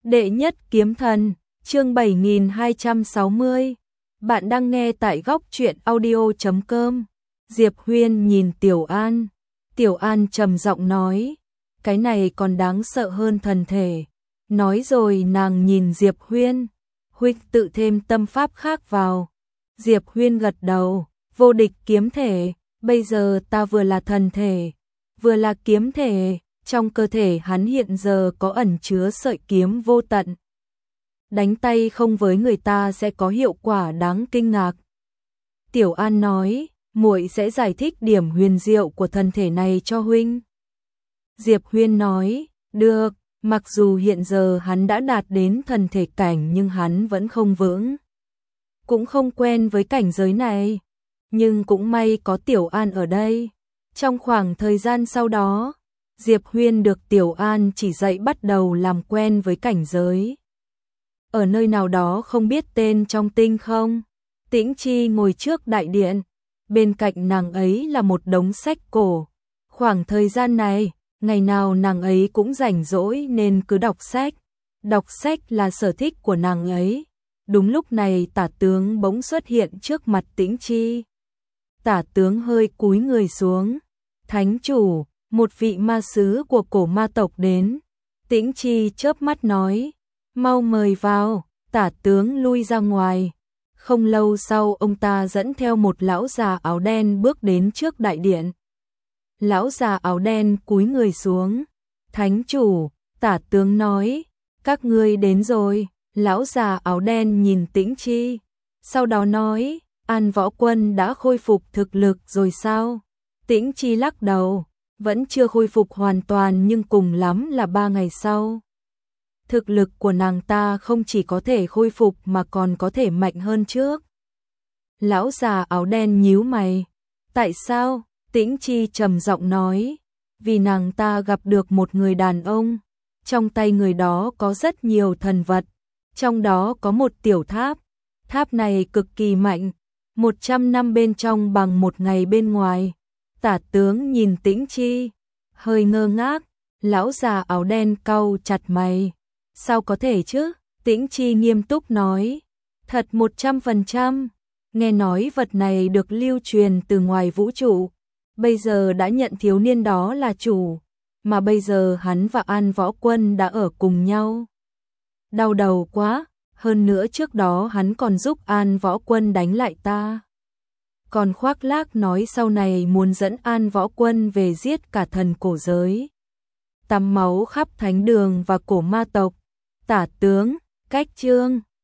Đệ nhất kiếm thần, chương 7260. Bạn đang nghe tại góc truyện audio.com. Diệp Huyên nhìn Tiểu An. Tiểu An trầm giọng nói, cái này còn đáng sợ hơn thần thể. Nói rồi nàng nhìn Diệp Huyên, huynh tự thêm tâm pháp khác vào. Diệp Huyên gật đầu, vô địch kiếm thể, bây giờ ta vừa là thần thể, vừa là kiếm thể. Trong cơ thể hắn hiện giờ có ẩn chứa sợi kiếm vô tận. Đánh tay không với người ta sẽ có hiệu quả đáng kinh ngạc. Tiểu An nói, muội sẽ giải thích điểm huyền diệu của thân thể này cho huynh. Diệp Huyên nói, được, mặc dù hiện giờ hắn đã đạt đến thần thể cảnh nhưng hắn vẫn không vững. Cũng không quen với cảnh giới này. Nhưng cũng may có Tiểu An ở đây. Trong khoảng thời gian sau đó, Diệp Huyên được Tiểu An chỉ dạy bắt đầu làm quen với cảnh giới. Ở nơi nào đó không biết tên trong tinh không, Tĩnh Chi ngồi trước đại điện, bên cạnh nàng ấy là một đống sách cổ. Khoảng thời gian này, ngày nào nàng ấy cũng rảnh rỗi nên cứ đọc sách. Đọc sách là sở thích của nàng ấy. Đúng lúc này Tả tướng bỗng xuất hiện trước mặt Tĩnh Chi. Tả tướng hơi cúi người xuống. Thánh chủ, một vị ma sứ của cổ ma tộc đến. Tĩnh Chi chớp mắt nói, mau mời vào. Tả tướng lui ra ngoài. Không lâu sau ông ta dẫn theo một lão già áo đen bước đến trước đại điện. Lão già áo đen cúi người xuống. Thánh chủ, Tả tướng nói, các ngươi đến rồi. Lão già áo đen nhìn Tĩnh Chi, sau đó nói, An Võ Quân đã khôi phục thực lực rồi sao? Tĩnh Chi lắc đầu, vẫn chưa khôi phục hoàn toàn nhưng cùng lắm là 3 ngày sau. Thực lực của nàng ta không chỉ có thể khôi phục mà còn có thể mạnh hơn trước. Lão già áo đen nhíu mày. Tại sao? Tĩnh Chi trầm giọng nói. Vì nàng ta gặp được một người đàn ông. Trong tay người đó có rất nhiều thần vật. Trong đó có một tiểu tháp. Tháp này cực kỳ mạnh. 100 năm bên trong bằng 1 ngày bên ngoài. Tả tướng nhìn Tĩnh Chi, hơi ngơ ngác. Lão già áo đen cau chặt mày. Sao có thể chứ? Tĩnh Chi nghiêm túc nói. Thật 100%. Nghe nói vật này được lưu truyền từ ngoài vũ trụ. Bây giờ đã nhận thiếu niên đó là chủ. Mà bây giờ hắn và An Võ Quân đã ở cùng nhau. Đau đầu quá. Hơn nữa trước đó hắn còn giúp An Võ Quân đánh lại ta. Còn khoác lác nói sau này muốn dẫn An Võ Quân về giết cả thần cổ giới. Tắm máu khắp thánh đường và cổ ma tộc. Tả tướng, cách chương.